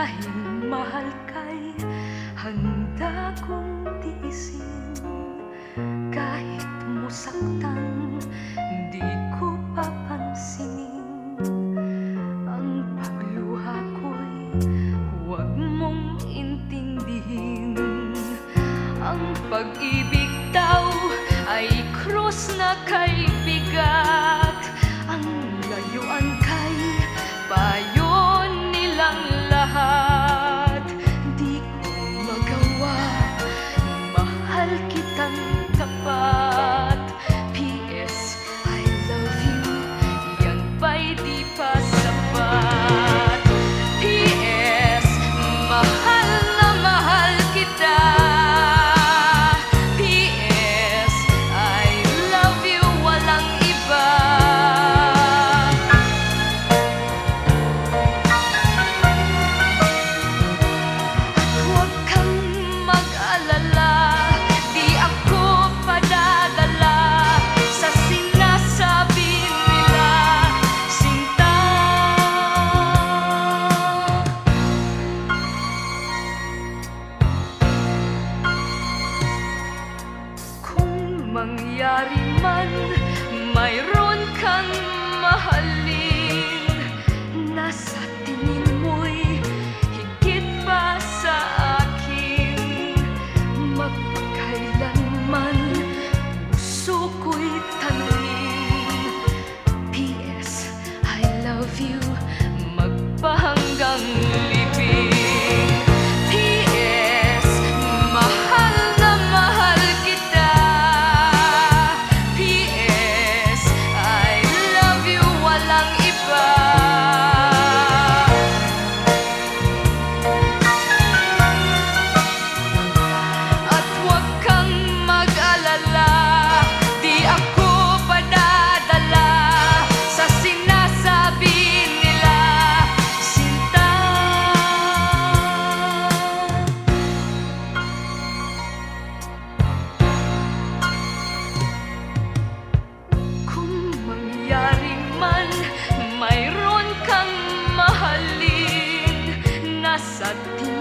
Dahil mahal ka'y handa kong tiisin. Kahit musaktan, di ko papansinin. Ang pagluha ko'y huwag mong intindihin. Ang pag-ibig daw ay krus na kay bigat. Ang layuan kay payo nilang lahat. Di ko magawa, mahal kitang tapat. P.S. I love you, yan ba'y di pa sapat? P.S. mahal na mahal kita. P.S. I love you, walang iba. Huwag kang mag-alala, di ako padadala sa sinasabi nila, sinta. Kung mangyari man mayroon kang mahalin, nasa tingin mo'y higit pa sa akin. Magpakailanman puso ko'y tanungin. P.S. I love you, magpahanggang libing. P.S. mahal na mahal kita. P.S. I love you, walang iba. At huwag kang mag-alala, di ako padadala sa sinasabi nila, sinta. Kung mangyari man mayroon kang mahalin, nasa tingin